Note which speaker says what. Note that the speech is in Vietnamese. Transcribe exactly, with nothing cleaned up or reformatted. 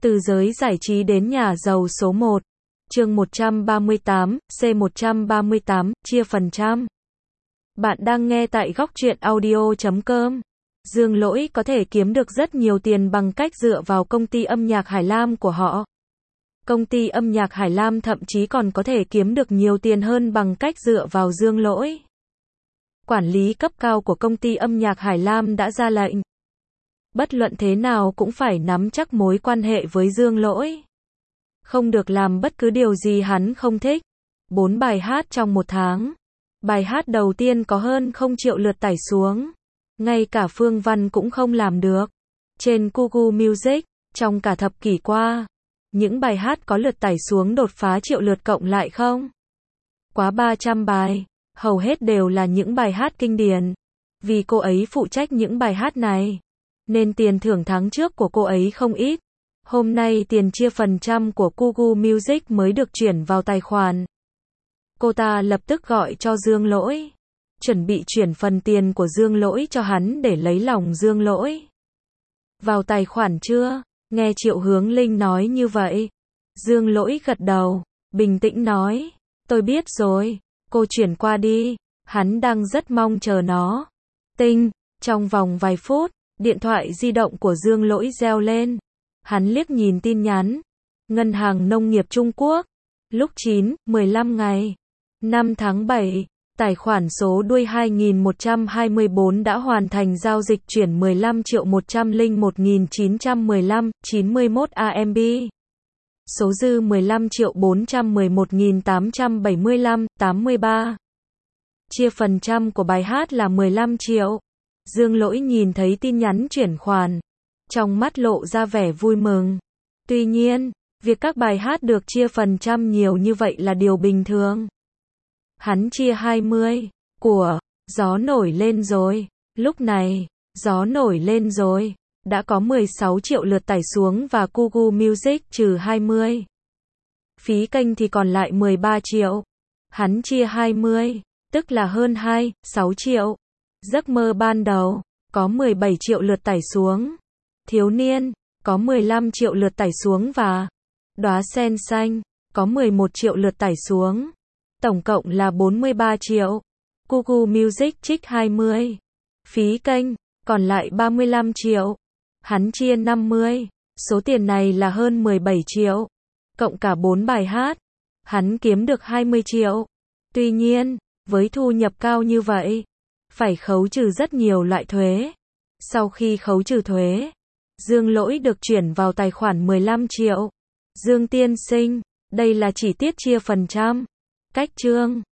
Speaker 1: Từ giới giải trí đến nhà giàu số một. Chương một trăm ba mươi tám, C một trăm ba mươi tám, chia phần trăm. Bạn đang nghe tại góc truyện audio chấm com. Dương Lỗi có thể kiếm được rất nhiều tiền bằng cách dựa vào công ty âm nhạc Hải Lam của họ. Công ty âm nhạc Hải Lam thậm chí còn có thể kiếm được nhiều tiền hơn bằng cách dựa vào Dương Lỗi. Quản lý cấp cao của công ty âm nhạc Hải Lam đã ra lệnh. Bất luận thế nào cũng phải nắm chắc mối quan hệ với Dương Lỗi. Không được làm bất cứ điều gì hắn không thích. Bốn bài hát trong một tháng. Bài hát đầu tiên có hơn không triệu lượt tải xuống. Ngay cả Phương Văn cũng không làm được. Trên Kugu Music, trong cả thập kỷ qua, những bài hát có lượt tải xuống đột phá triệu lượt cộng lại không? Quá ba trăm bài, hầu hết đều là những bài hát kinh điển. Vì cô ấy phụ trách những bài hát này, nên tiền thưởng tháng trước của cô ấy không ít. Hôm nay tiền chia phần trăm của Kugu Music mới được chuyển vào tài khoản. Cô ta lập tức gọi cho Dương Lỗi, chuẩn bị chuyển phần tiền của Dương Lỗi cho hắn để lấy lòng Dương Lỗi. Vào tài khoản chưa? Nghe Triệu Hướng Linh nói như vậy, Dương Lỗi gật đầu, bình tĩnh nói, tôi biết rồi, cô chuyển qua đi. Hắn đang rất mong chờ nó. Tinh, trong vòng vài phút, điện thoại di động của Dương Lỗi reo lên. Hắn liếc nhìn tin nhắn. Ngân hàng Nông nghiệp Trung Quốc. Lúc chín, mười lăm ngày, năm tháng bảy, tài khoản số đuôi hai nghìn một trăm hai mươi tư đã hoàn thành giao dịch chuyển mười lăm triệu một trăm lẻ một nghìn chín trăm mười lăm, chín mươi mốt A M B. Số dư mười lăm triệu bốn trăm mười một nghìn tám trăm bảy mươi lăm, tám mươi ba. Chia phần trăm của bài hát là mười lăm triệu. Dương Lỗi nhìn thấy tin nhắn chuyển khoản, trong mắt lộ ra vẻ vui mừng. Tuy nhiên, việc các bài hát được chia phần trăm nhiều như vậy là điều bình thường. Hắn chia hai mươi, của, gió nổi lên rồi. Lúc này, gió nổi lên rồi, đã có mười sáu triệu lượt tải xuống và Kugu Music trừ hai mươi. Phí kênh thì còn lại mười ba triệu. Hắn chia hai mươi, tức là hơn hai, sáu triệu. Giấc mơ ban đầu, có mười bảy triệu lượt tải xuống. Thiếu niên, có mười lăm triệu lượt tải xuống và Đóa sen xanh, có mười một triệu lượt tải xuống. Tổng cộng là bốn mươi ba triệu. Kugu Music trích hai mươi. Phí kênh, còn lại ba mươi lăm triệu. Hắn chia năm mươi. Số tiền này là hơn mười bảy triệu. Cộng cả bốn bài hát, hắn kiếm được hai mươi triệu. Tuy nhiên, với thu nhập cao như vậy, phải khấu trừ rất nhiều loại thuế. Sau khi khấu trừ thuế, Dương Lỗi được chuyển vào tài khoản mười lăm triệu. Dương tiên sinh, đây là chi tiết chia phần trăm. Cách chương